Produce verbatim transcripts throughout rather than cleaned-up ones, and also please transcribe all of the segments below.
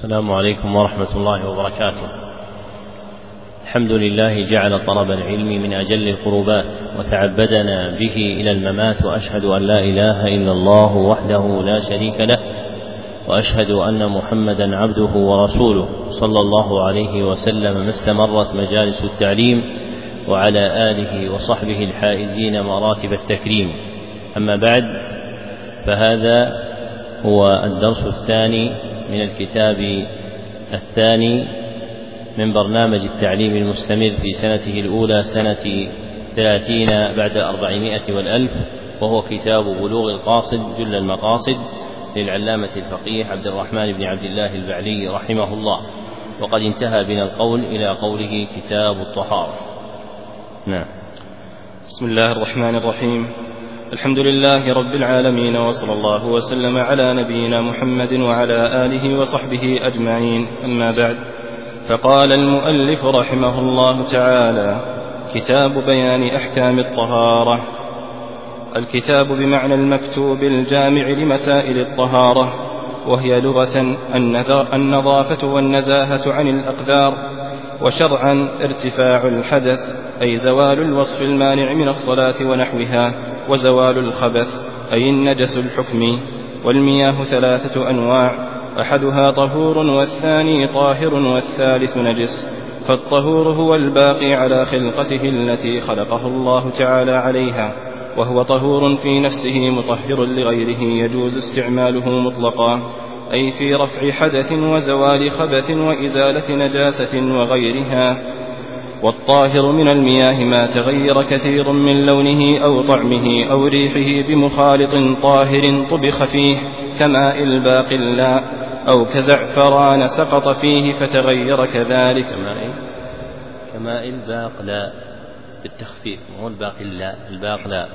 السلام عليكم ورحمة الله وبركاته. الحمد لله جعل طلب العلم من أجل القربات وتعبدنا به إلى الممات، وأشهد أن لا إله إلا الله وحده لا شريك له، وأشهد أن محمدا عبده ورسوله صلى الله عليه وسلم ما استمرت مجالس التعليم، وعلى آله وصحبه الحائزين مراتب التكريم. أما بعد، فهذا هو الدرس الثاني من الكتاب الثاني من برنامج التعليم المستمر في سنته الأولى، سنة ثلاثين بعد الأربعمائة والألف، وهو كتاب بلوغ القاصد جل المقاصد للعلامة الفقيه عبد الرحمن بن عبد الله البعلي رحمه الله. وقد انتهى بنا القول إلى قوله كتاب الطهارة. نعم. بسم الله الرحمن الرحيم. الحمد لله رب العالمين، وصلى الله وسلم على نبينا محمد وعلى آله وصحبه أجمعين. أما بعد، فقال المؤلف رحمه الله تعالى: كتاب بيان أحكام الطهارة. الكتاب بمعنى المكتوب الجامع لمسائل الطهارة، وهي لغة النظافة والنزاهة عن الأقدار، وشرعا ارتفاع الحدث أي زوال الوصف المانع من الصلاة ونحوها، وزوال الخبث أي النجس الحكمي. والمياه ثلاثة أنواع، أحدها طهور والثاني طاهر والثالث نجس. فالطهور هو الباقي على خلقته التي خلقه الله تعالى عليها، وهو طهور في نفسه مطهر لغيره يجوز استعماله مطلقا، أي في رفع حدث وزوال خبث وإزالة نجاسة وغيرها. والطاهر من المياه ما تغير كثير من لونه أو طعمه أو ريحه بمخالط طاهر طبخ فيه كماء الباقلاء، أو كزعفران سقط فيه فتغير كذلك. كماء الباقلاء بالتخفيف، مو الباقلاء، الباقلاء.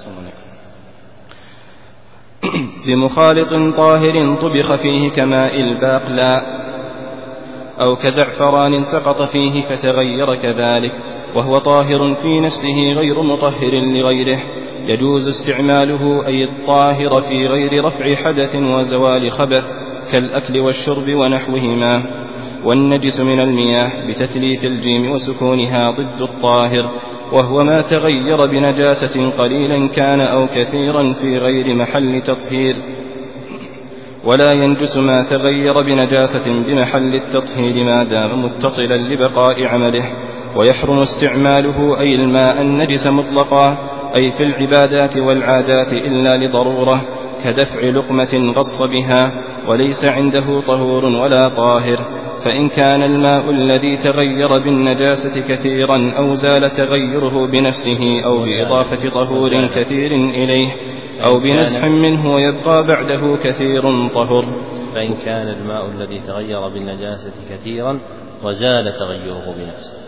بمخالط طاهر طبخ فيه كماء الباقلاء، أو كزعفران سقط فيه فتغير كذلك، وهو طاهر في نفسه غير مطهر لغيره يجوز استعماله، أي الطاهر في غير رفع حدث وزوال خبث كالأكل والشرب ونحوهما. والنجس من المياه بتثليث الجيم وسكونها ضد الطاهر، وهو ما تغير بنجاسة قليلا كان أو كثيرا في غير محل تطهير. ولا ينجس ما تغير بنجاسة بمحل التطهير ما دام متصلا لبقاء عمله. ويحرم استعماله أي الماء النجس مطلقا، أي في العبادات والعادات إلا لضرورة، كدفع لقمة غص بها وليس عنده طهور ولا طاهر. فإن كان الماء الذي تغير بالنجاسة كثيرا أو زال تغيره بنفسه أو بإضافة طهور كثير إليه أو بنزح منه ويبقى بعده كثير طهر. فإن كان الماء الذي تغير بالنجاسة كثيرا وزال تغيره بنفسه.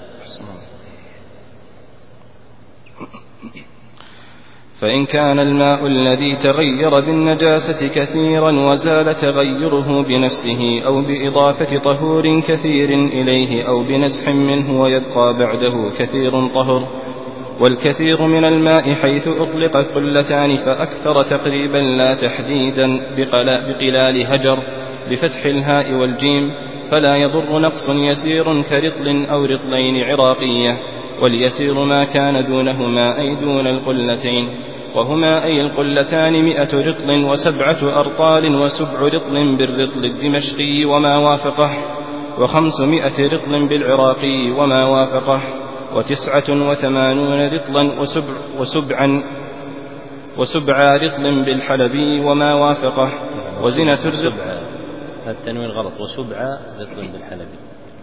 فإن كان الماء الذي تغير بالنجاسة كثيرا وزال تغيره بنفسه أو بإضافة طهور كثير إليه أو بنزح منه ويبقى بعده كثير طهر. والكثير من الماء حيث أطلق قلتان فأكثر تقريبا لا تحديدا بقلال هجر بفتح الهاء والجيم، فلا يضر نقص يسير كرطل أو رطلين عراقية. واليسير ما كان دونهما أي دون القلتين، وهما أي القلتان مئة رطل وسبعة أرطال وسبع رطل بالرطل الدمشقي وما وافقه، وخمسمائة رطل بالعراقي وما وافقه، وتسعة وثمانون رطلا وسبع وسبعا وسبع رطل بالحلبي وما وافقه. وزنة الرطل التنوين غلط، وسبع رطل بالحلبي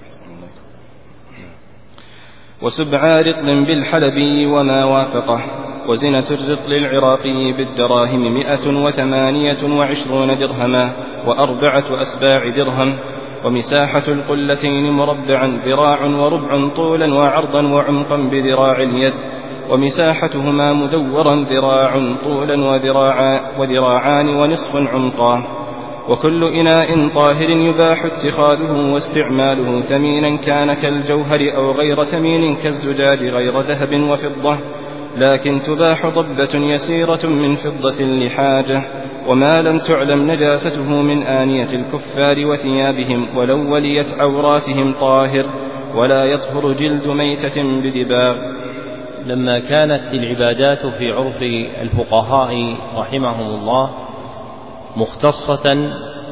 وسبع رطل بالحلبي وما وافقه. وزنة الرطل العراقي بالدراهم مئة وثمانية وعشرون درهما وأربعة أسباع درهم. ومساحة القلتين مربعا ذراع وربع طولا وعرضا وعمقا بذراع اليد، ومساحتهما مدورا ذراع طولا وذراعا وذراعان ونصف عمقا. وكل إناء طاهر يباح اتخاذه واستعماله ثمينا كان كالجوهر أو غير ثمين كالزجاج غير ذهب وفضة، لكن تباح ضبة يسيرة من فضة لحاجة، وما لم تعلم نجاسته من آنية الكفار وثيابهم ولو وليت عوراتهم طاهر، ولا يطهر جلد ميتة بدباغ. لما كانت العبادات في عرف الفقهاء رحمهم الله مختصة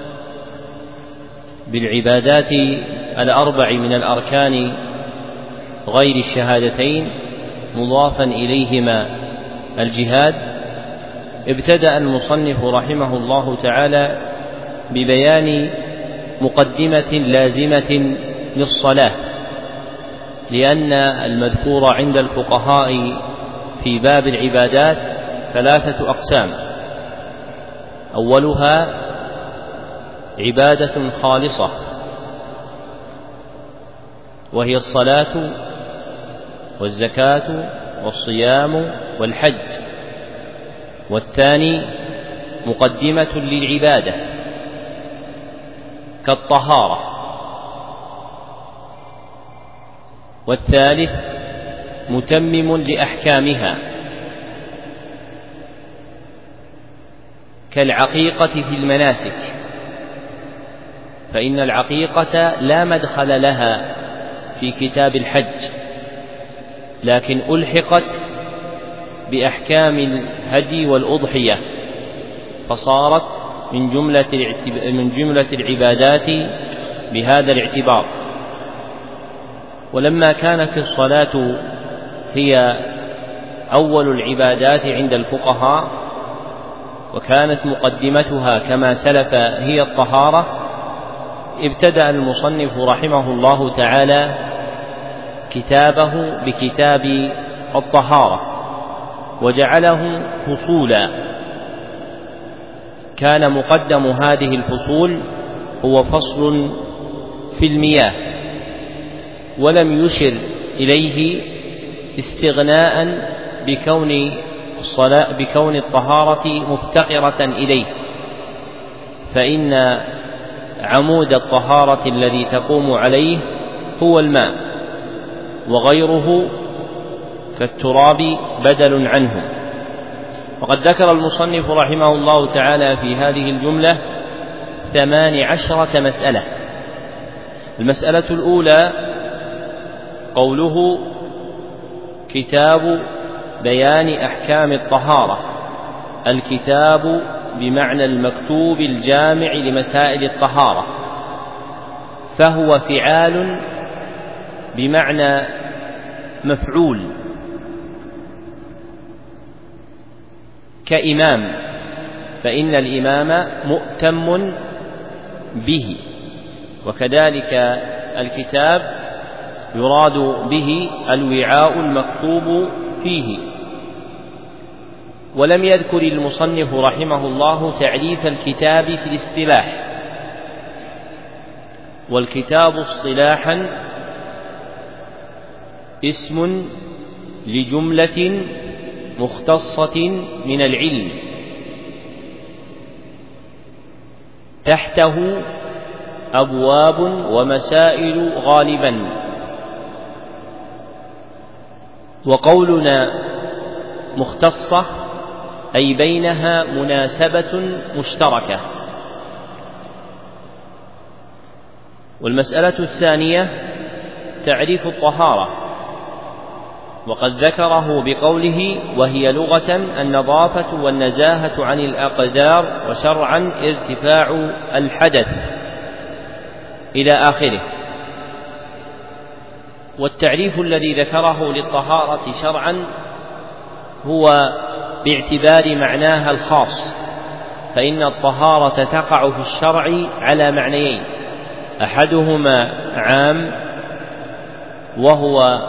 بالعبادات الأربع من الأركان غير الشهادتين مضافا إليهما الجهاد، ابتدأ المصنف رحمه الله تعالى ببيان مقدمة لازمة للصلاة، لأن المذكور عند الفقهاء في باب العبادات ثلاثة أقسام: أولها عبادة خالصة وهي الصلاة والزكاة والصيام والحج، والثاني مقدمة للعبادة كالطهارة، والثالث متمم لأحكامها كالعقيقة في المناسك، فإن العقيقة لا مدخل لها في كتاب الحج، لكن ألحقت بأحكام الهدي والأضحية، فصارت من جملة من جملة العبادات بهذا الاعتبار. ولما كانت الصلاة هي أول العبادات عند الفقهاء وكانت مقدمتها كما سلف هي الطهارة، ابتدأ المصنف رحمه الله تعالى كتابه بكتاب الطهارة وجعله فصولا. كان مقدم هذه الفصول هو فصل في المياه، ولم يشر إليه استغناء بكون الصلاة بكون الطهارة مفتقرة إليه، فإن عمود الطهارة الذي تقوم عليه هو الماء، وغيره كالتراب بدل عنه. وقد ذكر المصنف رحمه الله تعالى في هذه الجملة ثمان عشرة مسألة. المسألة الأولى قوله كتاب بيان أحكام الطهارة، الكتاب بمعنى المكتوب الجامع لمسائل الطهارة، فهو فعال بمعنى مفعول كإمام، فإن الإمام مؤتم به، وكذلك الكتاب يراد به الوعاء المكتوب فيه. ولم يذكر المصنف رحمه الله تعريف الكتاب في الاصطلاح، والكتاب اصطلاحا اسم لجملة مختصة من العلم تحته أبواب ومسائل غالبا. وقولنا مختصة أي بينها مناسبة مشتركة. والمسألة الثانية تعريف الطهارة، وقد ذكره بقوله وهي لغة النظافة والنزاهة عن الأقدار، وشرعا ارتفاع الحدث إلى آخره. والتعريف الذي ذكره للطهارة شرعا هو باعتبار معناها الخاص، فإن الطهارة تقع في الشرع على معنيين: أحدهما عام وهو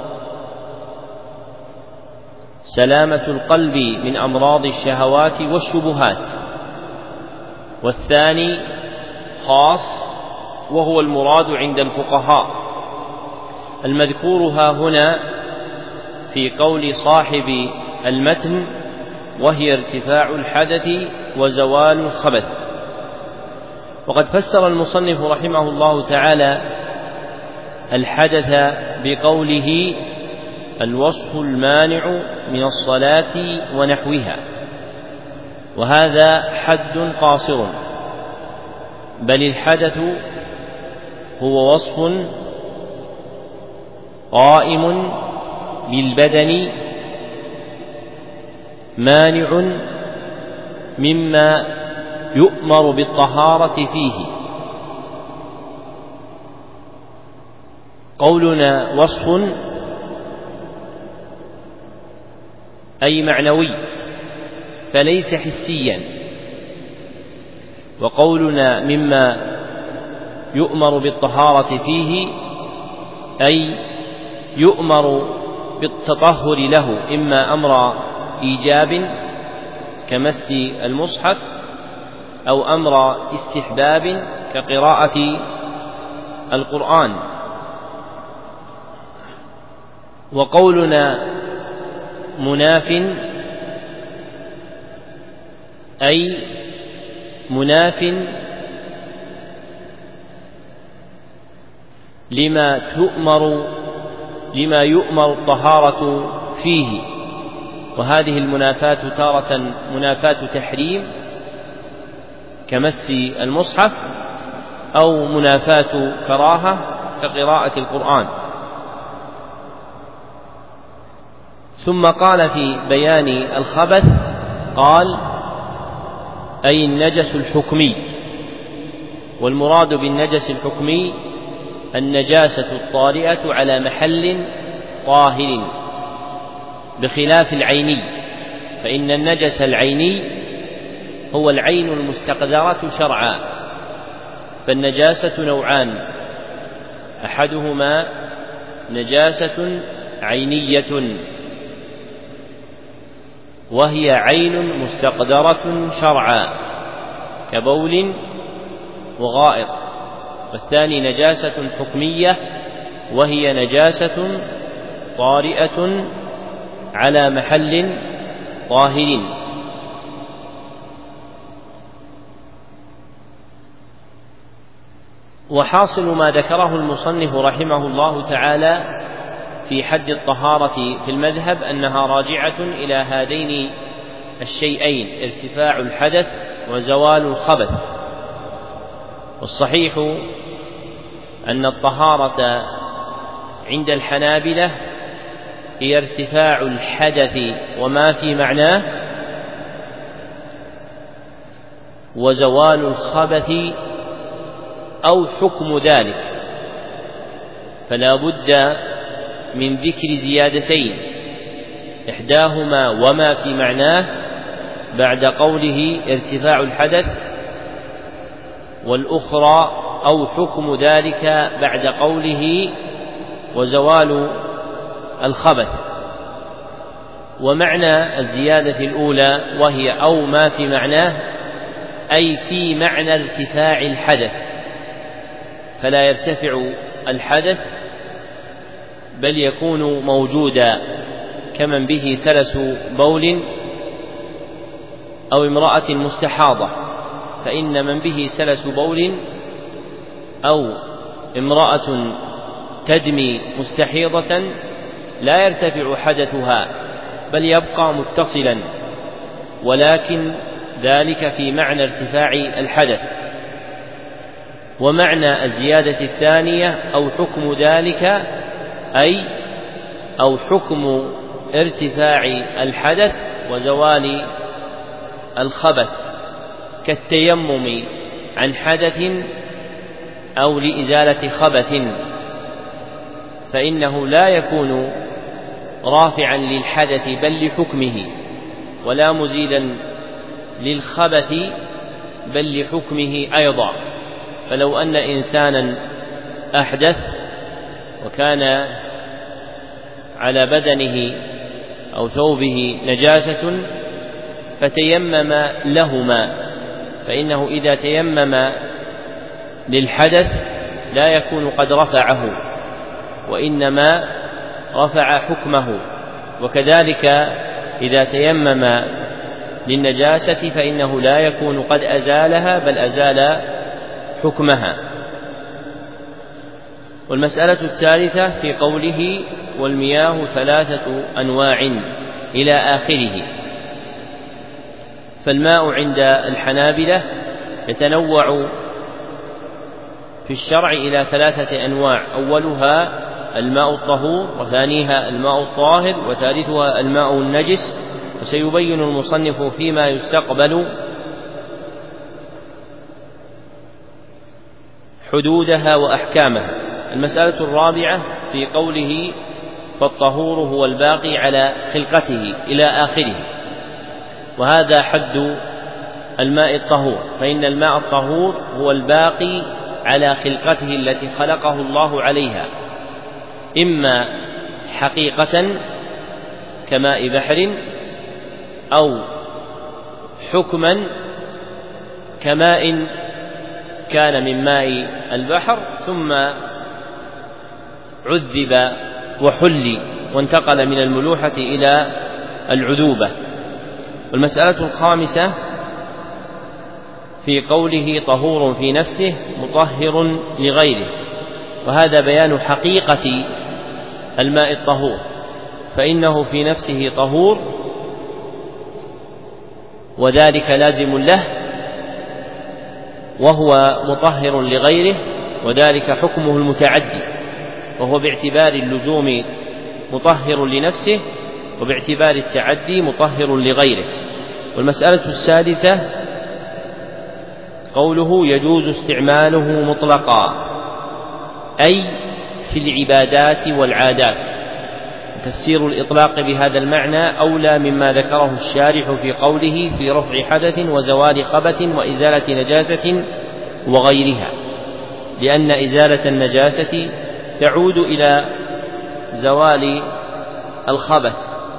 سلامة القلب من أمراض الشهوات والشبهات، والثاني خاص وهو المراد عند الفقهاء. المذكور ها هنا في قول صاحب المتن وهي ارتفاع الحدث وزوال الخبث. وقد فسر المصنف رحمه الله تعالى الحدث بقوله الوصف المانع من الصلاة ونحوها، وهذا حد قاصر، بل الحدث هو وصف قائم بالبدن مانع مما يؤمر بالطهارة فيه. قولنا وصف أي معنوي فليس حسيا، وقولنا مما يؤمر بالطهارة فيه أي يؤمر بالتطهر له، إما أمر إيجاب كمس المصحف أو أمر استحباب كقراءة القرآن. وقولنا مناف أي مناف لما تؤمر لما يؤمر الطهارة فيه، وهذه المنافاة تارة منافاة تحريم كمس المصحف، أو منافاة كراهة كقراءة القرآن. ثم قال في بيان الخبث قال أي النجس الحكمي، والمراد بالنجس الحكمي النجاسة الطارئة على محل طاهر، بخلاف العيني، فإن النجس العيني هو العين المستقدرة شرعا. فالنجاسة نوعان، أحدهما نجاسة عينية وهي عين مستقدرة شرعا كبول وغائط، والثاني نجاسة حكمية وهي نجاسة طارئة على محل طاهر. وحاصل ما ذكره المصنف رحمه الله تعالى في حد الطهارة في المذهب أنها راجعة إلى هذين الشيئين: ارتفاع الحدث وزوال الخبث. والصحيح أن الطهارة عند الحنابلة هي ارتفاع الحدث وما في معناه، وزوال الخبث أو حكم ذلك، فلا بد من ذكر زيادتين، إحداهما وما في معناه بعد قوله ارتفاع الحدث، والأخرى أو حكم ذلك بعد قوله وزوال الخبث. ومعنى الزيادة الأولى وهي أو ما في معناه أي في معنى ارتفاع الحدث، فلا يرتفع الحدث بل يكون موجودا كمن به سلس بول أو امرأة مستحاضة، فإن من به سلس بول أو امرأة تدمي مستحيضة لا يرتفع حدثها بل يبقى متصلا، ولكن ذلك في معنى ارتفاع الحدث. ومعنى الزيادة الثانية أو حكم ذلك أي أو حكم ارتفاع الحدث وزوال الخبث، كالتيمم عن حدث أو لإزالة خبث، فإنه لا يكون رافعا للحدث بل لحكمه، ولا مزيلا للخبث بل لحكمه أيضا. فلو أن إنسانا أحدث وكان على بدنه أو ثوبه نجاسة فتيمم لهما، فإنه إذا تيمم للحدث لا يكون قد رفعه، وإنما رفع حكمه. وكذلك إذا تيمم للنجاسة فإنه لا يكون قد أزالها بل أزال حكمها. والمسألة الثالثة في قوله والمياه ثلاثة أنواع إلى آخره. فالماء عند الحنابلة يتنوع في الشرع إلى ثلاثة أنواع: أولها الماء الطهور، وثانيها الماء الطاهر، وثالثها الماء النجس. وسيبين المصنف فيما يستقبل حدودها وأحكامها. المسألة الرابعة في قوله فالطهور هو الباقي على خلقته إلى آخره، وهذا حد الماء الطهور، فإن الماء الطهور هو الباقي على خلقته التي خلقه الله عليها، إما حقيقة كماء بحر، أو حكما كماء كان من ماء البحر ثم عذب وحلي وانتقل من الملوحة إلى العذوبة. والمسألة الخامسة في قوله طهور في نفسه مطهر لغيره، وهذا بيان حقيقة الماء الطهور، فإنه في نفسه طهور وذلك لازم له، وهو مطهر لغيره وذلك حكمه المتعدي، وهو باعتبار اللزوم مطهر لنفسه، وباعتبار التعدي مطهر لغيره. والمسألة السادسة قوله يجوز استعماله مطلقا، أي في العبادات والعادات. تفسير الإطلاق بهذا المعنى أولى مما ذكره الشارح في قوله في رفع حدث وزوال خبث وإزالة نجاسة وغيرها، لأن إزالة النجاسة تعود إلى زوال الخبث،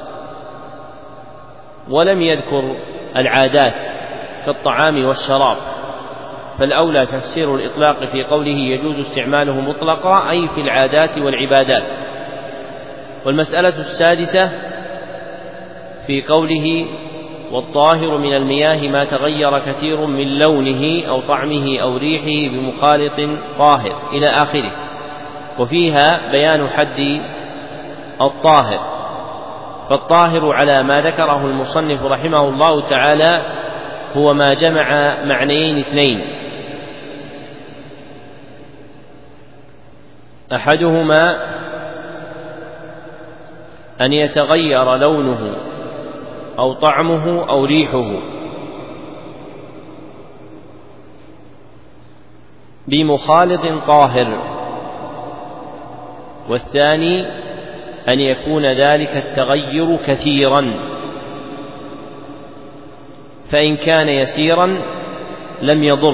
ولم يذكر العادات كالطعام والشراب، فالأولى تفسير الإطلاق في قوله يجوز استعماله مطلقا أي في العادات والعبادات. والمسألة السادسة في قوله والطاهر من المياه ما تغير كثير من لونه أو طعمه أو ريحه بمخالط طاهر إلى آخره، وفيها بيان حد الطاهر. فالطاهر على ما ذكره المصنف رحمه الله تعالى هو ما جمع معنيين اثنين: أحدهما أن يتغير لونه أو طعمه أو ريحه بمخالط طاهر، والثاني أن يكون ذلك التغير كثيرا، فإن كان يسيرا لم يضر.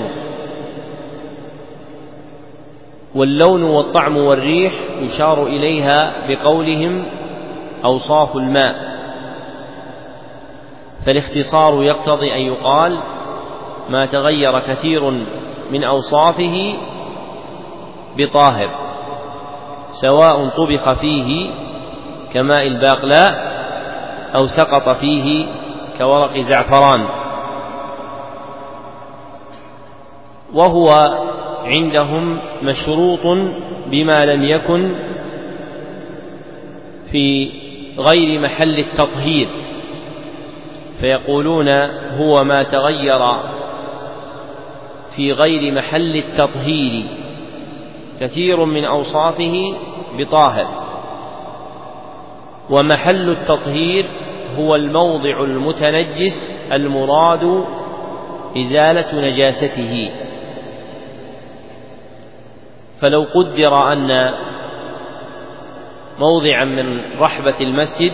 واللون والطعم والريح يشار إليها بقولهم أوصاف الماء، فالاختصار يقتضي أن يقال ما تغير كثير من أوصافه بطاهر، سواء طبخ فيه كماء الباقلاء أو سقط فيه كورق زعفران. وهو عندهم مشروط بما لم يكن في غير محل التطهير، فيقولون هو ما تغير في غير محل التطهير كثير من أوصافه بطاهر. ومحل التطهير هو الموضع المتنجس المراد إزالة نجاسته. فلو قدر أن موضعا من رحبة المسجد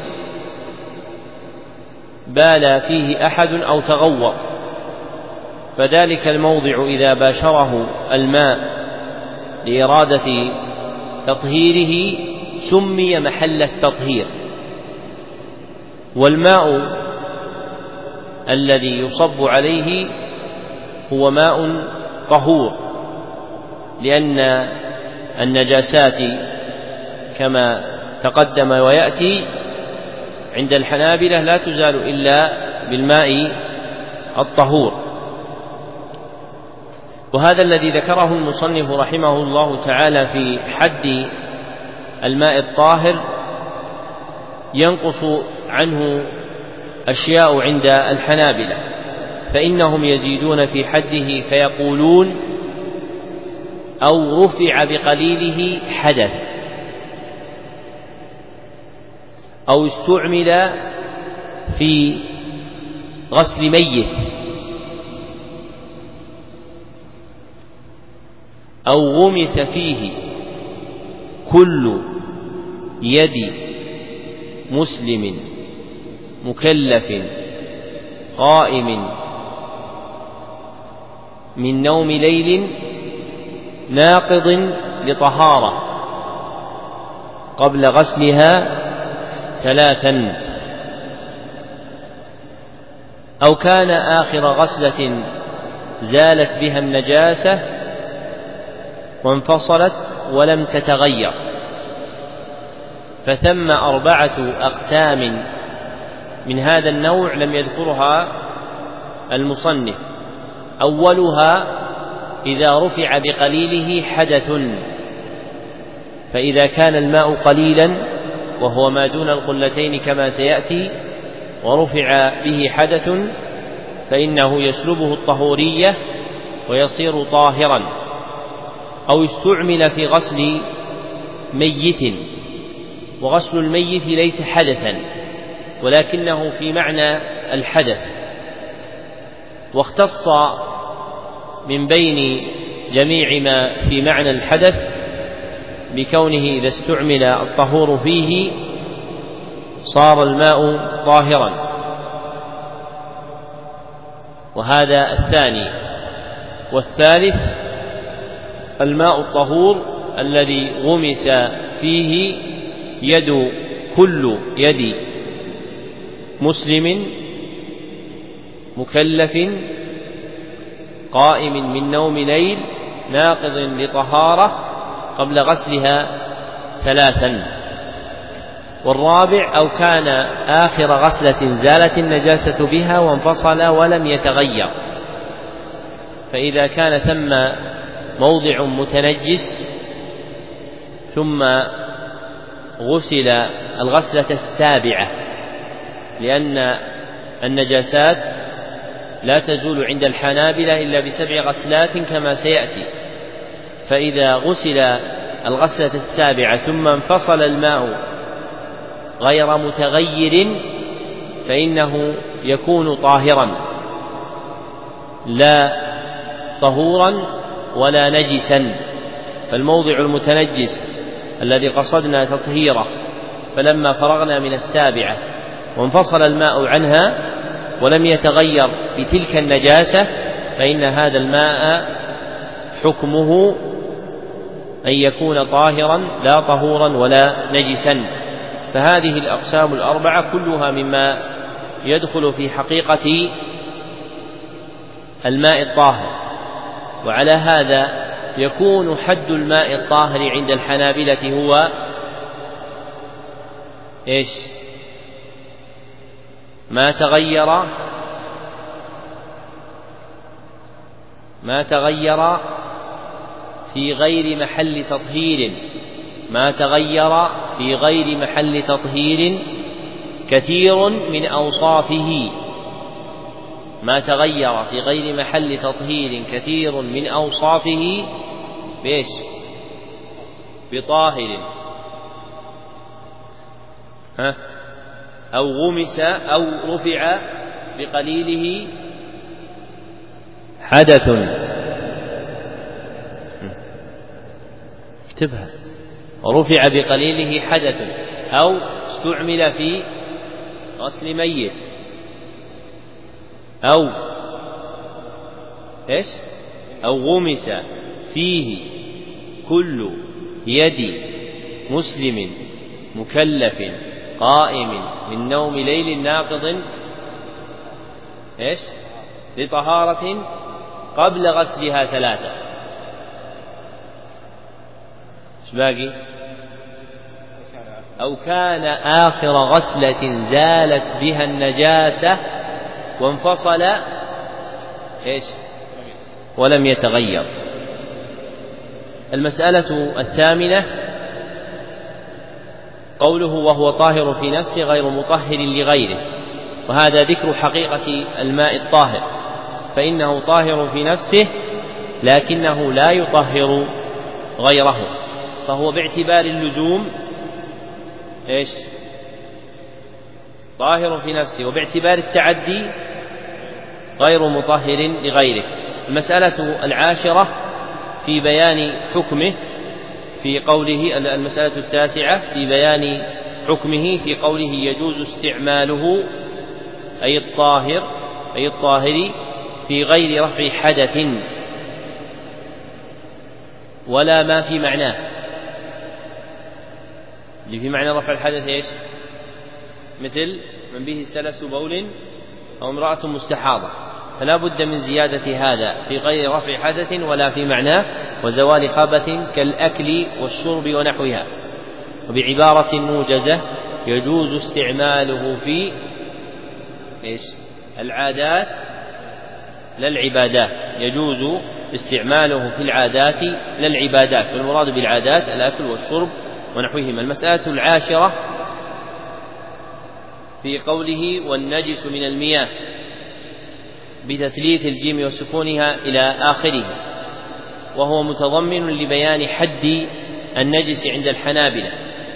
بال فيه أحد أو تغوط، فذلك الموضع إذا باشره الماء لإرادة تطهيره سمي محل التطهير. والماء الذي يصب عليه هو ماء طهور، لأن النجاسات كما تقدم ويأتي عند الحنابلة لا تزال إلا بالماء الطهور. وهذا الذي ذكره المصنف رحمه الله تعالى في حد الماء الطاهر ينقص عنه أشياء عند الحنابلة، فإنهم يزيدون في حده فيقولون أو رفع بقليله حدث، أو استعمل في غسل ميت، أو غمس فيه كل يد مسلم مكلف قائم من نوم ليل ناقض لطهارة قبل غسلها ثلاثا، أو كان آخر غسلة زالت بها النجاسة وانفصلت ولم تتغير. فثم أربعة أقسام من هذا النوع لم يذكرها المصنف. أولها إذا رفع بقليله حدث، فإذا كان الماء قليلا وهو ما دون القلتين كما سيأتي ورفع به حدث فإنه يسلبه الطهورية ويصير طاهرا. أو استعمل في غسل ميت، وغسل الميت ليس حدثا ولكنه في معنى الحدث، واختص من بين جميع ما في معنى الحدث بكونه إذا استعمل الطهور فيه صار الماء طاهرا، وهذا الثاني. والثالث الماء الطهور الذي غمس فيه يد كل يد مسلم مكلف قائم من نوم ليل ناقض لطهارة قبل غسلها ثلاثا. والرابع أو كان آخر غسلة زالت النجاسة بها وانفصل ولم يتغير، فإذا كان ثم موضع متنجس ثم غسل الغسلة السابعة، لأن النجاسات لا تزول عند الحنابلة إلا بسبع غسلات كما سيأتي، فإذا غسل الغسلة السابعة ثم انفصل الماء غير متغير فإنه يكون طاهرا لا طهورا ولا نجسا. فالموضع المتنجس الذي قصدنا تطهيره فلما فرغنا من السابعة وانفصل الماء عنها ولم يتغير بتلك النجاسة فإن هذا الماء حكمه أن يكون طاهرا لا طهورا ولا نجسا. فهذه الأقسام الأربعة كلها مما يدخل في حقيقة الماء الطاهر. وعلى هذا يكون حد الماء الطاهر عند الحنابلة هو إيش؟ ما تغير ما تغير في غير محل تطهير ما تغير في غير محل تطهير كثير من أوصافه ما تغير في غير محل تطهير كثير من أوصافه بإيش؟ بطاهر، ها؟ أو غمس أو رفع بقليله حدث. اكتبها. ورفع بقليله حدث، أو استعمل في غسل ميت، أو إيش؟ أو غمس فيه كل يد مسلم مكلف قائم من نوم ليل ناقض إيش؟ لطهارة قبل غسلها ثلاثة. إيش باقي؟ أو كان آخر غسلة زالت بها النجاسة وانفصل إيش؟ ولم يتغير. المسألة الثامنة قوله وهو طاهر في نفسه غير مطهر لغيره، وهذا ذكر حقيقة الماء الطاهر، فإنه طاهر في نفسه لكنه لا يطهر غيره، فهو باعتبار اللزوم إيش؟ طاهر في نفسه، وباعتبار التعدي غير مطهر لغيره. المسألة العاشرة في بيان حكمه في قوله، المسألة التاسعة في بيان حكمه في قوله يجوز استعماله أي الطاهر أي الطاهر في غير رفع حدث ولا ما في معناه. اللي في معنى رفع الحدث إيش؟ مثل من به سلس بول أو امرأة مستحاضة، فلا بد من زيادة هذا في غير رفع حدث ولا في معناه وزوال خبث كالأكل والشرب ونحوها. وبعبارة موجزة يجوز استعماله في إيش؟ العادات لا العبادات، يجوز استعماله في العادات لا العبادات، والمراد بالعادات الأكل والشرب ونحوهما. المسألة العاشرة في قوله والنجس من المياه بتثليث الجيم وسكونها إلى آخره، وهو متضمن لبيان حد النجس عند الحنابلة.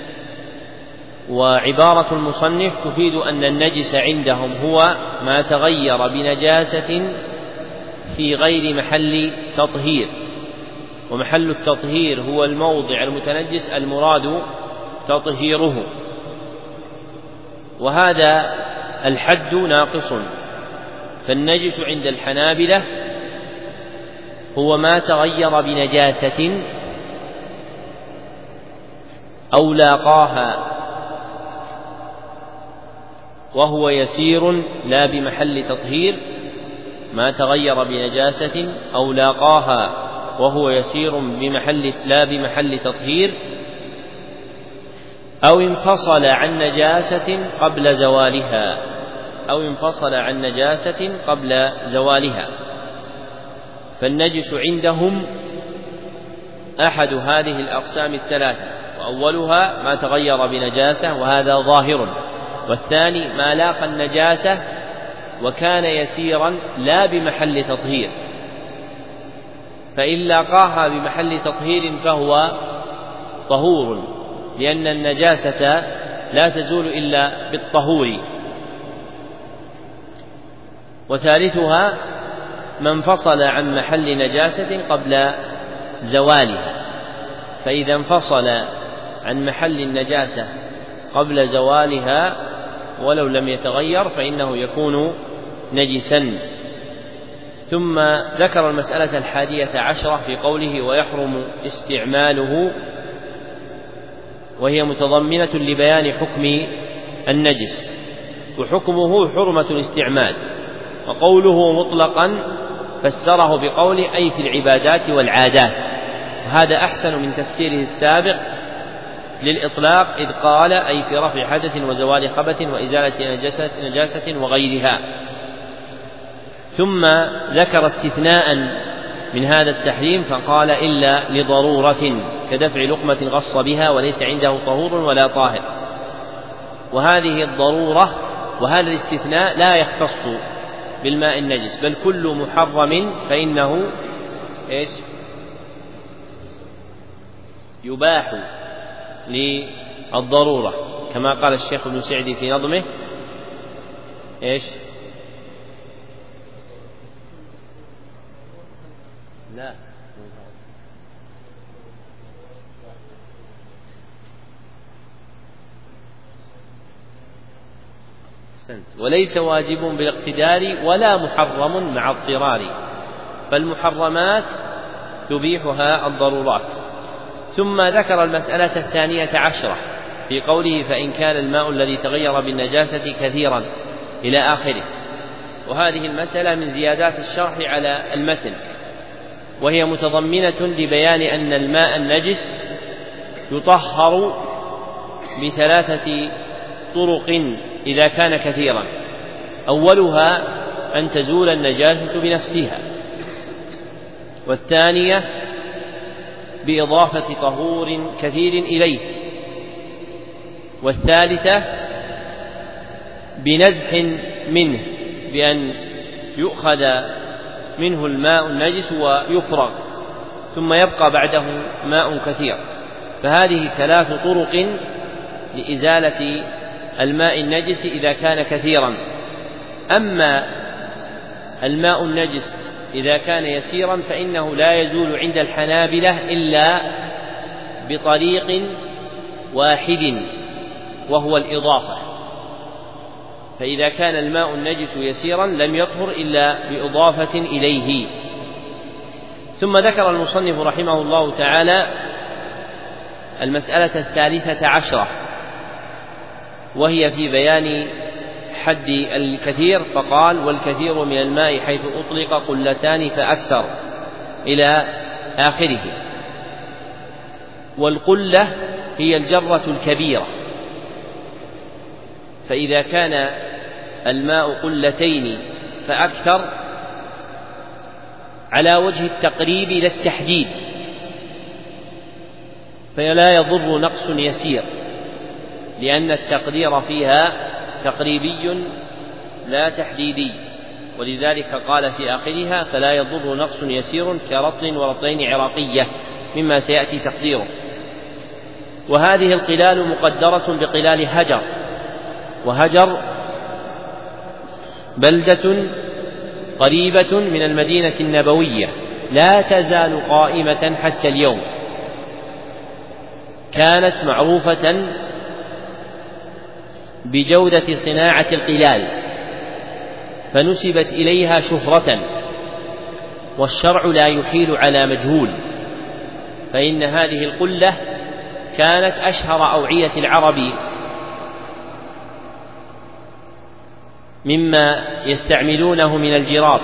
وعبارة المصنف تفيد أن النجس عندهم هو ما تغير بنجاسة في غير محل تطهير، ومحل التطهير هو الموضع المتنجس المراد تطهيره، وهذا الحد ناقص. فالنجس عند الحنابلة هو ما تغير بنجاسة أو لاقاها وهو يسير لا بمحل تطهير، ما تغير بنجاسة أو لاقاها وهو يسير بمحل لا بمحل تطهير، أو انفصل عن نجاسة قبل زوالها أو انفصل عن نجاسة قبل زوالها. فالنجس عندهم أحد هذه الأقسام الثلاثة، وأولها ما تغير بنجاسة وهذا ظاهر، والثاني ما لاقى النجاسة وكان يسيرا لا بمحل تطهير، فإن لاقاها بمحل تطهير فهو طهور، لأن النجاسة لا تزول إلا بالطهور. وثالثها ما انفصل عن محل نجاسة قبل زوالها، فإذا انفصل عن محل النجاسة قبل زوالها ولو لم يتغير فإنه يكون نجسا. ثم ذكر المسألة الحادية عشرة في قوله ويحرم استعماله، وهي متضمنة لبيان حكم النجس، وحكمه حرمة الاستعمال. وقوله مطلقا فسره بقوله أي في العبادات والعادات، وهذا أحسن من تفسيره السابق للإطلاق إذ قال أي في رفع حدث وزوال خبث وإزالة نجاسة, نجاسة وغيرها. ثم ذكر استثناء من هذا التحريم فقال إلا لضرورة كدفع لقمة غص بها وليس عنده طهور ولا طاهر. وهذه الضرورة وهذا الاستثناء لا يختص بالماء النجس، بل كل محرم فإنه إيش؟ يباح للضرورة، كما قال الشيخ ابن سعدي في نظمه إيش؟ لا وليس واجب بالاقتدار ولا محرم مع اضطرار، فالمحرمات تبيحها الضرورات. ثم ذكر المسألة الثانية عشرة في قوله فإن كان الماء الذي تغير بالنجاسة كثيرا إلى آخره، وهذه المسألة من زيادات الشرح على المتن، وهي متضمنة لبيان أن الماء النجس يطهر بثلاثة طرق إذا كان كثيرا. أولها أن تزول النجاسة بنفسها، والثانية بإضافة طهور كثير إليه، والثالثة بنزح منه، بأن يؤخذ منه الماء النجس ويفرغ ثم يبقى بعده ماء كثير. فهذه ثلاث طرق لإزالة الماء النجس إذا كان كثيرا. أما الماء النجس إذا كان يسيرا فإنه لا يزول عند الحنابلة إلا بطريق واحد وهو الإضافة. فإذا كان الماء النجس يسيرا لم يطهر إلا بإضافة إليه. ثم ذكر المصنف رحمه الله تعالى المسألة الثالثة عشرة، وهي في بيان حد الكثير، فقال: والكثير من الماء حيث أطلق قلتان فأكثر إلى آخره. والقلة هي الجرة الكبيرة، فإذا كان الماء قلتين فأكثر على وجه التقريب لا التحديد، فلا يضر نقص يسير، لأن التقدير فيها تقريبي لا تحديدي، ولذلك قال في آخرها: فلا يضر نقص يسير كرطل ورطلين عراقية، مما سيأتي تقديره. وهذه القلال مقدرة بقلال هجر، وهجر بلدة قريبة من المدينة النبوية لا تزال قائمة حتى اليوم، كانت معروفة بجودة صناعة القلال فنسبت إليها شهرة، والشرع لا يحيل على مجهول، فإن هذه القلة كانت أشهر أوعية العرب مما يستعملونه من الجراب،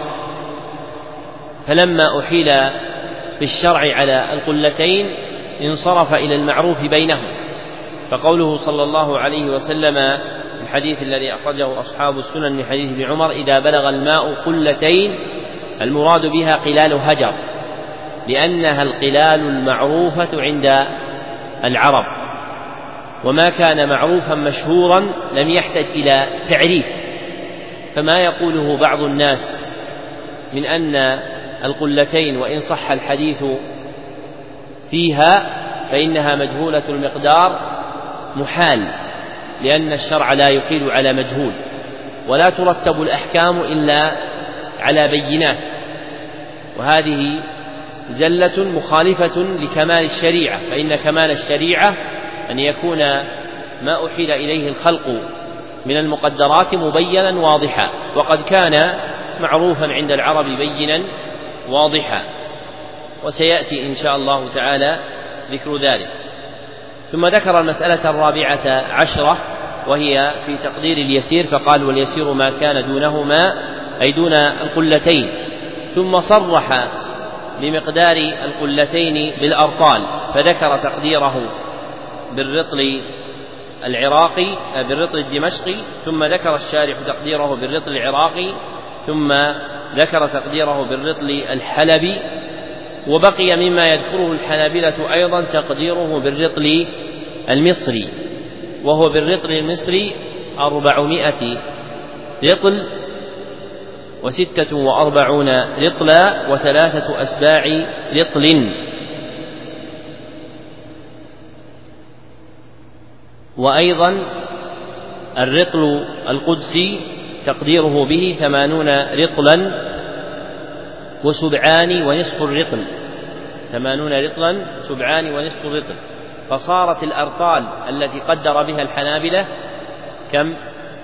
فلما أحيل في الشرع على القلتين انصرف إلى المعروف بينهم. فقوله صلى الله عليه وسلم في الحديث الذي أخرجه أصحاب السنن من حديث ابن عمر: إذا بلغ الماء قلتين، المراد بها قلال هجر، لأنها القلال المعروفة عند العرب، وما كان معروفا مشهورا لم يحتج إلى تعريف. فما يقوله بعض الناس من أن القلتين وإن صح الحديث فيها فإنها مجهولة المقدار محال، لأن الشرع لا يحيل على مجهول، ولا ترتب الأحكام إلا على بينات، وهذه زلة مخالفة لكمال الشريعة، فإن كمال الشريعة أن يكون ما أحيل إليه الخلق من المقدرات مبينا واضحا، وقد كان معروفا عند العرب بينا واضحا، وسيأتي إن شاء الله تعالى ذكر ذلك. ثم ذكر المسألة الرابعة عشرة، وهي في تقدير اليسير، فقال: واليسير ما كان دونهما، أي دون القلتين. ثم صرح بمقدار القلتين بالأرطال، فذكر تقديره بالرطل العراقي بالرطل الدمشقي، ثم ذكر الشارح تقديره بالرطل العراقي، ثم ذكر تقديره بالرطل الحلبي. وبقي مما يذكره الحنابلة أيضا تقديره بالرطل المصري، وهو بالرطل المصري أربعمائة رطل وستة وأربعون رطلا وثلاثة أسباع رطل. وأيضا الرطل القدسي تقديره به ثمانون رطلا وسبعان ونصف الرطل، ثمانون رطلا سبعان ونصف الرطل. فصارت الأرطال التي قدر بها الحنابلة كم؟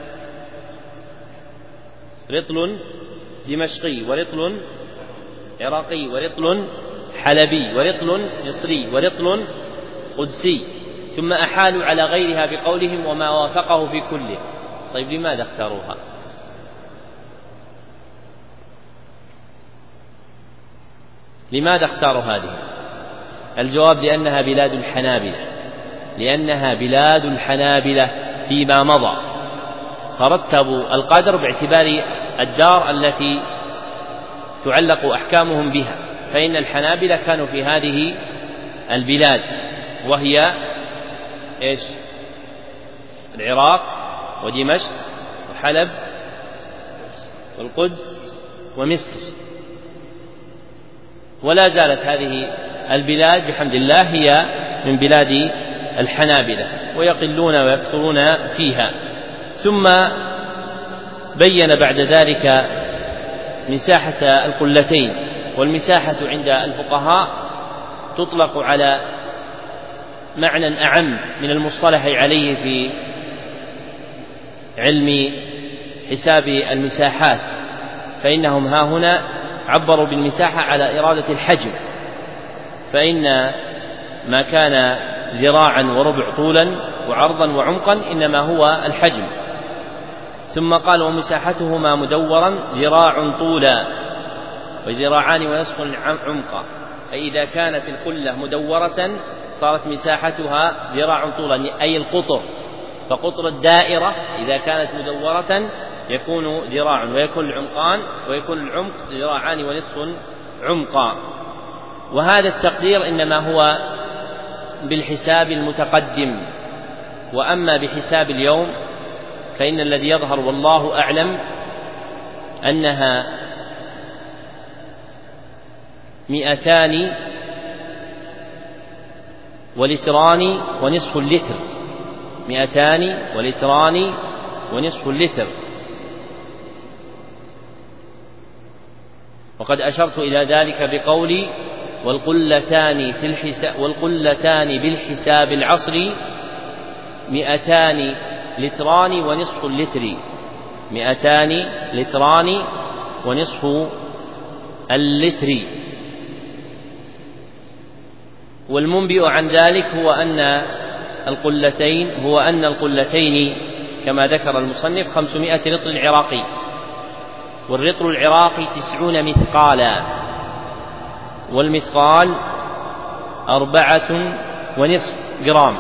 رطل دمشقي، ورطل عراقي، ورطل حلبي، ورطل مصري، ورطل قدسي، ثم أحالوا على غيرها بقولهم: وما وافقه في كله. طيب لماذا اختاروها؟ لماذا اختاروا هذه؟ الجواب: لأنها بلاد الحنابلة، لأنها بلاد الحنابلة فيما مضى، فرتبوا القدر باعتبار الدار التي تعلق أحكامهم بها، فإن الحنابلة كانوا في هذه البلاد، وهي إيش؟ العراق ودمشق وحلب والقدس ومصر. ولا زالت هذه البلاد بحمد الله هي من بلاد الحنابلة ويقلون ويكثرون فيها. ثم بين بعد ذلك مساحة القلتين. والمساحة عند الفقهاء تطلق على معنى أعم من المصطلح عليه في علم حساب المساحات، فإنهم ها هنا عبروا بالمساحة على إرادة الحجم، فإن ما كان ذراعا وربع طولا وعرضا وعمقا إنما هو الحجم. ثم قال ومساحتهما مدورا ذراع طولا وذراعان ونصف عمقا، فإذا كانت القلة مدورة صارت مساحتها ذراع طولا أي القطر، فقطر الدائرة إذا كانت مدورة يكون ذراع ويكون العمقان ويكون العمق ذراعان ونصف عمقا. وهذا التقدير إنما هو بالحساب المتقدم. وأما بحساب اليوم فإن الذي يظهر والله أعلم أنها مئتان ولتران ونصف اللتر، مئتان ولتران ونصف اللتر. وقد أشرت إلى ذلك بقولي والقلتان في الحساب والقلتان بالحساب العصري مئتان لتران ونصف اللتر، مئتان لتران ونصف اللتر. والمنبئ عن ذلك هو أن القلتين هو أن القلتين كما ذكر المصنف خمسمائة رطل عراقي، والرطل العراقي تسعون مثقالا، والمثقال أربعة ونصف جرام،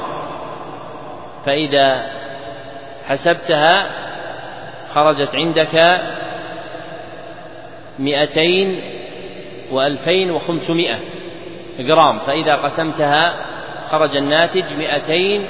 فإذا حسبتها خرجت عندك مئتين وألفين وخمسمائة جرام، فإذا قسمتها خرج الناتج مئتين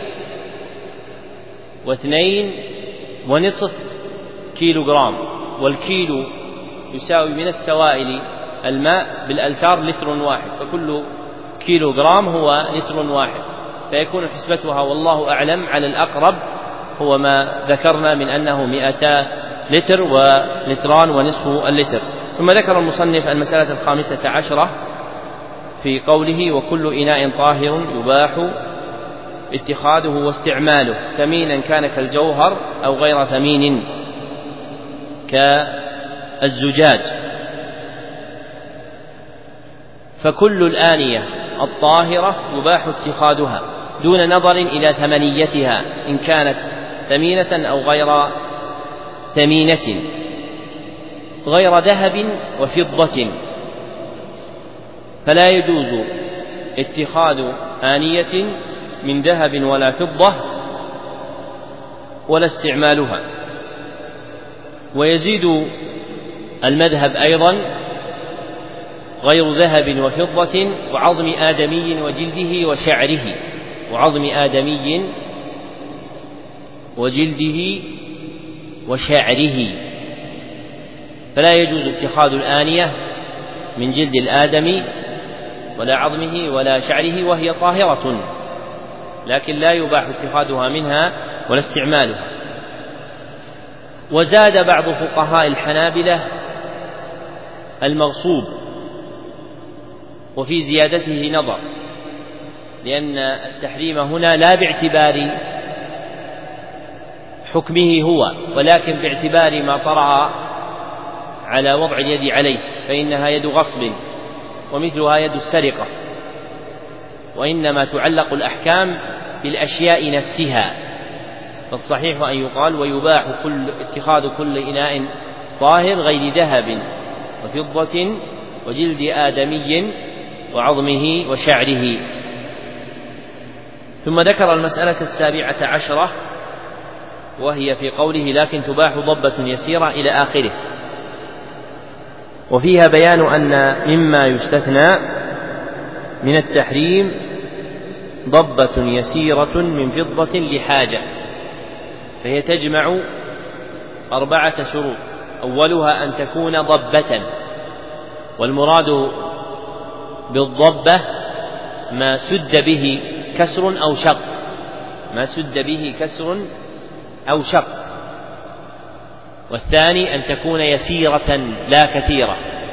واثنين ونصف كيلو جرام. والكيلو يساوي من السوائل الماء بالألتار لتر واحد، فكل كيلو جرام هو لتر واحد، فيكون حسبتها والله أعلم على الأقرب هو ما ذكرنا من أنه مئتا لتر ولتران ونصف اللتر. ثم ذكر المصنف المسألة الخامسة عشرة في قوله وكل إناء طاهر يباح اتخاذه واستعماله ثمينا كان كالجوهر أو غير ثمين كالزجاج. فكل الآنية الطاهرة يباح اتخاذها دون نظر إلى ثمنيتها إن كانت ثمينة أو غير ثمينة، غير ذهب وفضة، فلا يجوز اتخاذ آنية من ذهب ولا فضة ولا استعمالها. ويزيد المذهب أيضا غير ذهب وفضة وعظم آدمي وجلده وشعره، وعظم آدمي وجلده وشعره، فلا يجوز اتخاذ الآنية من جلد الآدمي ولا عظمه ولا شعره وهي طاهرة، لكن لا يباح اتخاذها منها ولا استعمالها. وزاد بعض فقهاء الحنابلة المغصوب، وفي زيادته نظر، لأن التحريم هنا لا باعتبار حكمه هو ولكن باعتبار ما طرأ على وضع اليد عليه، فإنها يد غصب ومثلها يد السرقة، وإنما تعلق الأحكام بالأشياء نفسها. فالصحيح أن يقال ويباح كل اتخاذ كل إناء طاهر غير ذهب وفضة وجلد آدمي وعظمه وشعره. ثم ذكر المسألة السابعة عشرة وهي في قوله لكن تباح ضبة يسيرة إلى آخره، وفيها بيان أن مما يستثنى من التحريم ضبة يسيرة من فضة لحاجة، فهي تجمع أربعة شروط. أولها أن تكون ضبة، والمراد بالضبة ما سد به كسر أو شق، ما سد به كسر أو شق. والثاني أن تكون يسيرة لا كثيرة.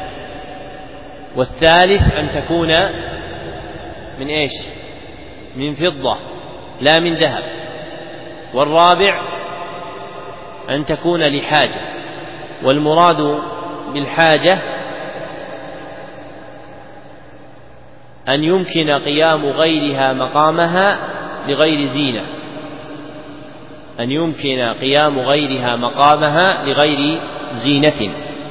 والثالث أن تكون من إيش؟ من فضة لا من ذهب. والرابع أن تكون لحاجة، والمراد بالحاجة أن يمكن قيام غيرها مقامها لغير زينة، أن يمكن قيام غيرها مقامها لغير زينة.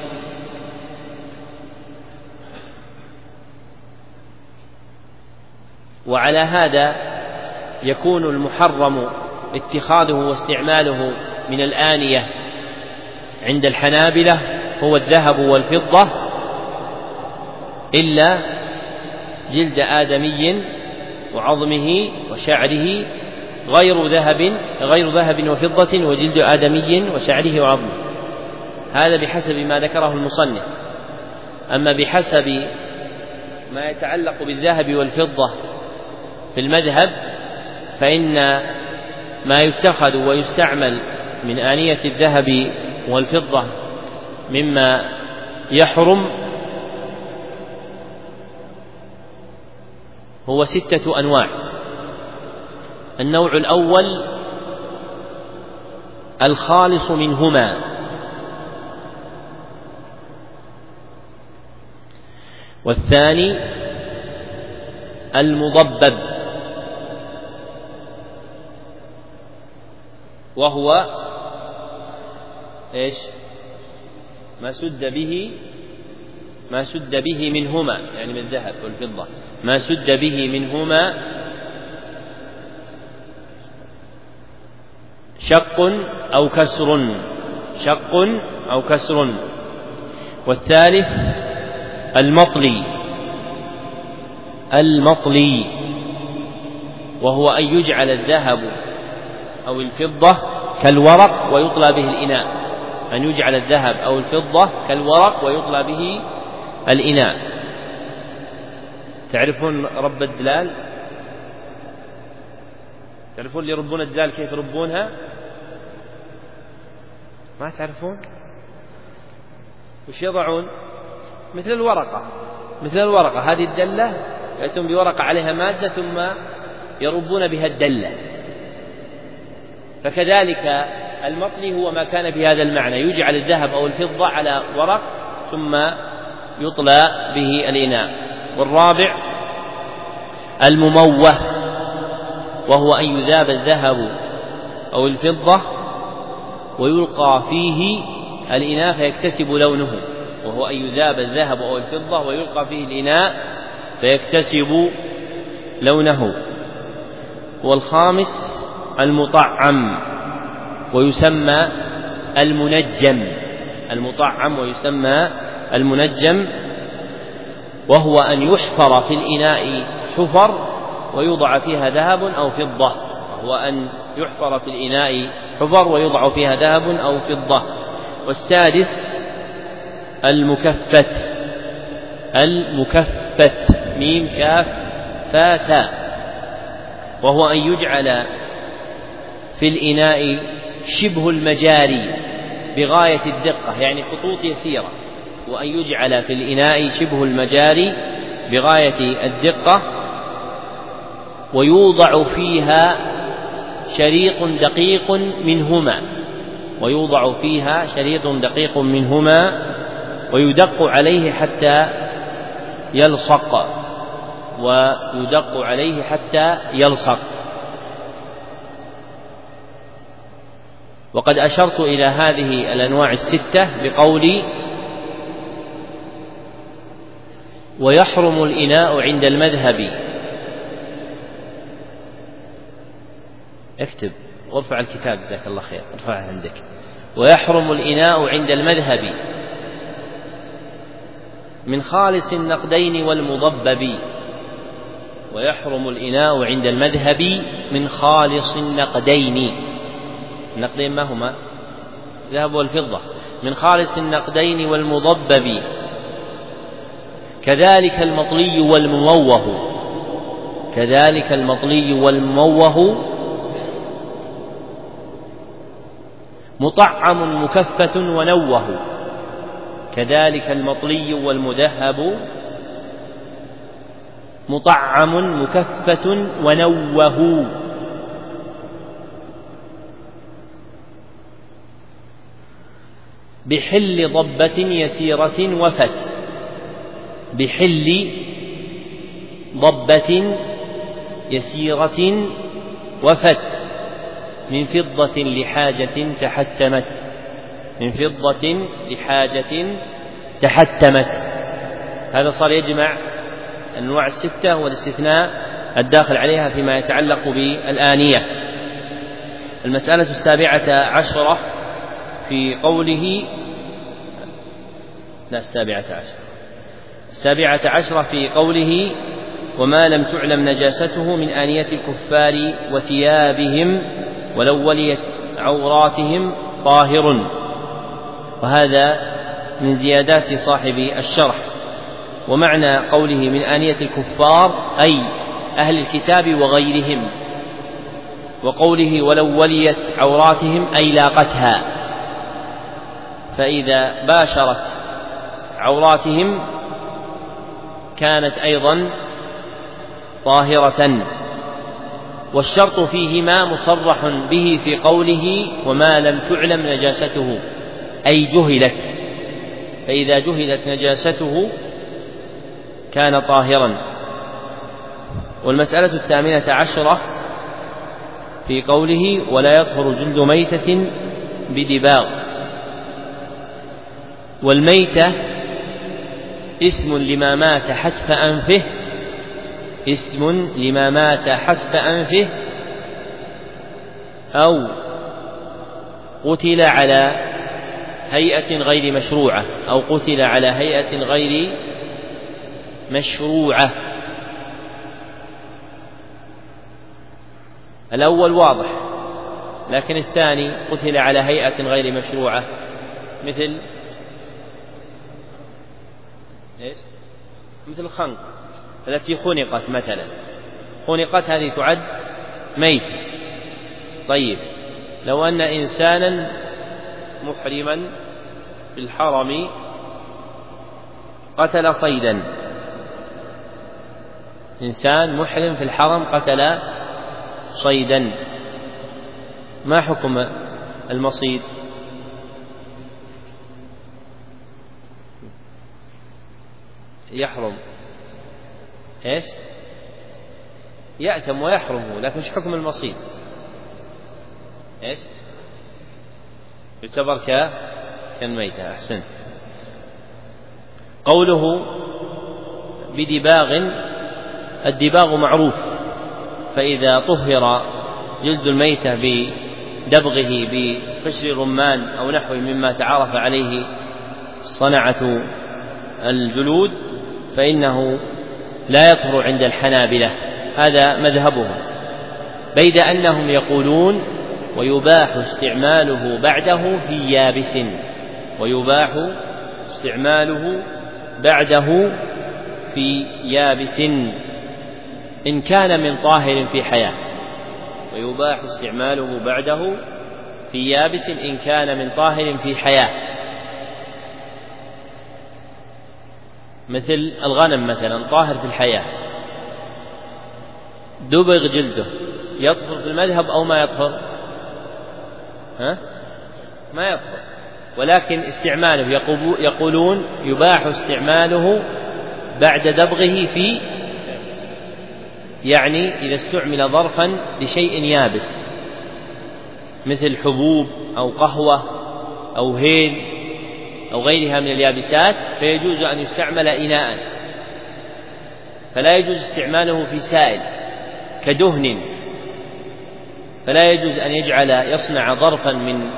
وعلى هذا يكون المحرم اتخاذه واستعماله من الآنية عند الحنابلة هو الذهب والفضة إلا جلد آدمي وعظمه وشعره غير ذهب غير ذهب وفضة وجلد آدمي وشعره وعظمه. هذا بحسب ما ذكره المصنف. أما بحسب ما يتعلق بالذهب والفضة في المذهب فإن ما يتخذ ويستعمل من آنية الذهب والفضة مما يحرم هو ستة أنواع. النوع الأول الخالص منهما، والثاني المضبب وهو إيش؟ ما سد به ما سد به منهما، يعني من الذهب والفضة، ما سد به منهما شق أو كسر شق أو كسر. والثالث المطلي المطلي وهو أن يجعل الذهب أو الفضة كالورق ويطلى به الإناء، أن يجعل الذهب أو الفضة كالورق ويطلى به الإناء. تعرفون رب الدلال؟ تعرفون اللي يربون الدلال كيف يربونها؟ ما تعرفون؟ وش يضعون؟ مثل الورقة مثل الورقة هذه الدلة، يأتون بورقة عليها مادة ثم يربون بها الدلة. فكذلك المطلي هو ما كان بهذا المعنى، يجعل الذهب أو الفضة على ورق ثم يطلى به الإناء. والرابع المموه وهو أن يذاب الذهب أو الفضة ويلقى فيه الإناء فيكتسب لونه، وهو أن يذاب الذهب أو الفضة ويلقى فيه الإناء فيكتسب لونه. والخامس المطعم ويسمى المنجم المطعم ويسمى المنجم وهو أن يحفر في الإناء حفر ويوضع فيها ذهب أو فضة وهو أن يحفر في الإناء حفر ويوضع فيها ذهب أو فضة. والسادس المكفت المكفت ميم كاف فا تاء وهو أن يجعل في الإناء شبه المجاري بغاية الدقة، يعني خطوط يسيرة، وأن يجعل في الإناء شبه المجاري بغاية الدقة ويوضع فيها شريط دقيق منهما ويوضع فيها شريط دقيق منهما ويدق عليه حتى يلصق ويدق عليه حتى يلصق. وقد أشرت إلى هذه الأنواع الستة بقولي ويحرم الإناء عند المذهب. اكتب وارفع الكتاب جزاك الله خير، ارفعه عندك. ويحرم الإناء عند المذهب من خالص النقدين والمضبب. ويحرم الإناء عند المذهب من خالص النقدين النقدين ما هما؟ الذهب والفضة. من خالص النقدين والمضبب، كذلك المطلي والمموه، كذلك المطلي والمموه، مطعم مكفة ونوه، كذلك المطلي والمذهب، مطعم مكفة ونوه. بحل ضبة يسيرة وفت، بحل ضبة يسيرة وفت، من فضة لحاجة تحتمت، من فضة لحاجة تحتمت. هذا صار يجمع الأنواع الستة والاستثناء الداخل عليها فيما يتعلق بالآنية. المسألة السابعة عشرة في قوله لا السابعة عشرة السابعة عشرة في قوله وما لم تعلم نجاسته من آنية الكفار وثيابهم ولو وليت عوراتهم طاهر. وهذا من زيادات صاحب الشرح. ومعنى قوله من آنية الكفار أي أهل الكتاب وغيرهم، وقوله ولو وليت عوراتهم أي لاقتها، فإذا باشرت عوراتهم كانت أيضا طاهرة. والشرط فيهما مصرح به في قوله وما لم تعلم نجاسته أي جهلت، فإذا جهلت نجاسته كان طاهرا. والمسألة الثامنة عشرة في قوله ولا يطهر جلد ميتة بدباغ. والميتة اسم لما مات حتف أنفه، اسم لما مات حتف أنفه أو قتل على هيئة غير مشروعة، أو قتل على هيئة غير مشروعة. الأول واضح، لكن الثاني قتل على هيئة غير مشروعة مثل إيش؟ مثل الخنق التي خنقت مثلا، خنقت هذه تعد ميت. طيب لو أن إنسانا محرما في الحرم قتل صيدا، إنسان محرم في الحرم قتل صيدا، ما حكم المصيد؟ يحرم ايش؟ يأثم ويحرم، لكن ايش حكم المصيد؟ ايش؟ يعتبر ك كالميتة. أحسنت. قوله بدباغ، الدباغ معروف، فإذا طهر جلد الميتة بدبغه بقشر الرمان أو نحو مما تعارف عليه صنعة الجلود فإنه لا يطهر عند الحنابلة، هذا مذهبهم، بيد أنهم يقولون ويباح استعماله بعده في يابس، ويباح استعماله بعده في يابس إن كان من طاهر في حياة، ويباح استعماله بعده في يابس إن كان من طاهر في حياة. مثل الغنم مثلا طاهر في الحياة، دبغ جلده، يطهر في المذهب أو ما يطهر؟ ها؟ ما يطهر، ولكن استعماله يقولون يباح استعماله بعد دبغه في، يعني إذا استعمل ظرفا لشيء يابس مثل حبوب أو قهوة أو هيل أو غيرها من اليابسات فيجوز أن يستعمل إناء، فلا يجوز استعماله في سائل كدهن، فلا يجوز أن يجعل يصنع ظرفا من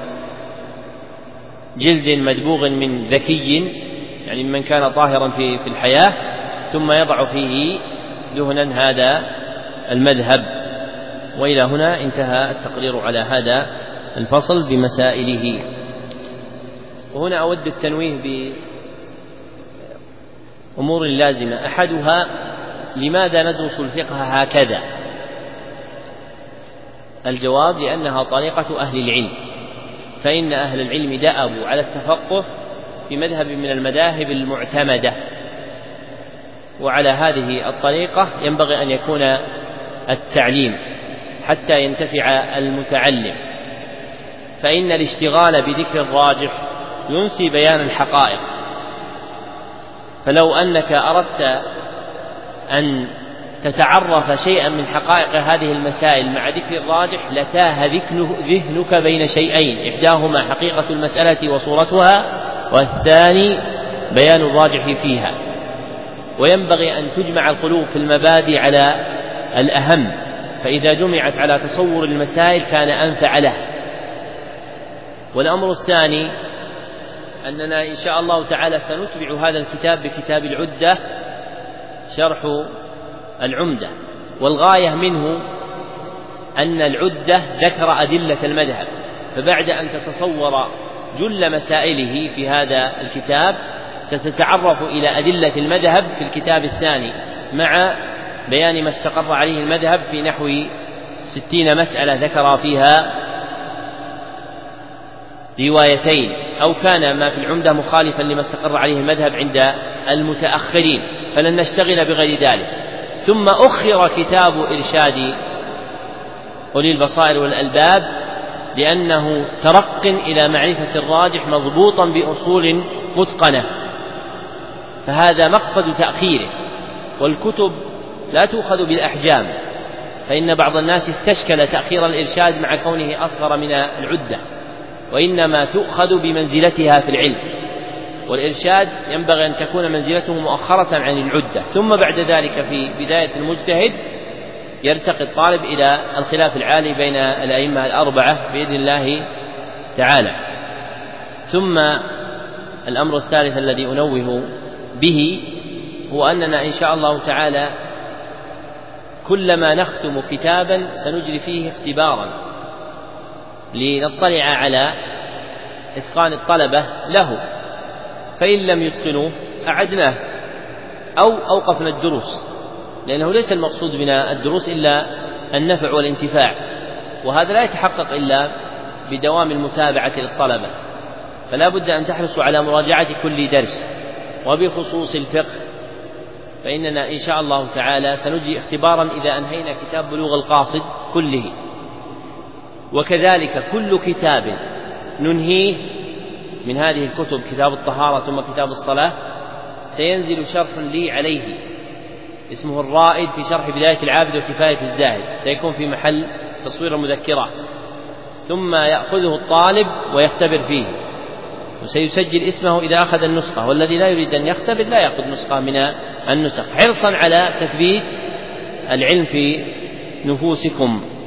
جلد مدبوغ من ذكي، يعني من كان طاهرا في في الحياة، ثم يضع فيه دهنا، هذا المذهب. وإلى هنا انتهى التقرير على هذا الفصل بمسائله. وهنا أود التنويه بأمور لازمة. أحدها: لماذا ندرس الفقه هكذا؟ الجواب: لأنها طريقة أهل العلم، فإن أهل العلم دأبوا على التفقه في مذهب من المذاهب المعتمدة، وعلى هذه الطريقة ينبغي أن يكون التعليم حتى ينتفع المتعلم، فإن الاشتغال بذكر الراجح ينسي بيان الحقائق. فلو أنك أردت أن تتعرف شيئا من حقائق هذه المسائل مع ذكر الراجح لتاه ذهنك بين شيئين: إحداهما حقيقة المسألة وصورتها، والثاني بيان الراجح فيها. وينبغي أن تجمع القلوب في المبادئ على الأهم، فإذا جمعت على تصور المسائل كان أنفع له. والأمر الثاني أننا إن شاء الله تعالى سنتبع هذا الكتاب بكتاب العدة شرح العمدة، والغاية منه أن العدة ذكر أدلة المذهب، فبعد أن تتصور جل مسائله في هذا الكتاب ستتعرف إلى أدلة المذهب في الكتاب الثاني، مع بيان ما استقر عليه المذهب في نحو ستين مسألة ذكر فيها روايتين، أو كان ما في العمدة مخالفا لما استقر عليه المذهب عند المتأخرين، فلن نشتغل بغير ذلك. ثم أخر كتاب إرشاد أولي البصائر والألباب لأنه ترق إلى معرفة الراجح مضبوطا بأصول متقنة، فهذا مقصد تأخيره. والكتب لا تؤخذ بالأحجام، فإن بعض الناس استشكل تأخير الإرشاد مع كونه أصغر من العدة، وإنما تؤخذ بمنزلتها في العلم، والإرشاد ينبغي أن تكون منزلته مؤخرة عن العدة، ثم بعد ذلك في بداية المجتهد يرتقي الطالب إلى الخلاف العالي بين الأئمة الأربعة بإذن الله تعالى. ثم الأمر الثالث الذي أنوه به هو أننا إن شاء الله تعالى كلما نختم كتابا سنجري فيه اختبارا لنطلع على إتقان الطلبة له، فإن لم يتقنوه أعدناه أو أوقفنا الدروس، لأنه ليس المقصود من الدروس إلا النفع والانتفاع، وهذا لا يتحقق إلا بدوام المتابعة للطلبة، فلا بد أن تحرصوا على مراجعة كل درس. وبخصوص الفقه فإننا إن شاء الله تعالى سنجري اختبارا إذا أنهينا كتاب بلوغ القاصد كله، وكذلك كل كتاب ننهيه من هذه الكتب، كتاب الطهارة ثم كتاب الصلاة، سينزل شرح لي عليه اسمه الرائد في شرح بداية العابد وكفاية الزاهد، سيكون في محل تصوير المذكرات، ثم يأخذه الطالب ويختبر فيه، وسيسجل اسمه إذا أخذ النسخة، والذي لا يريد أن يختبر لا يأخذ نسخة من النسخ، حرصا على تثبيت العلم في نفوسكم.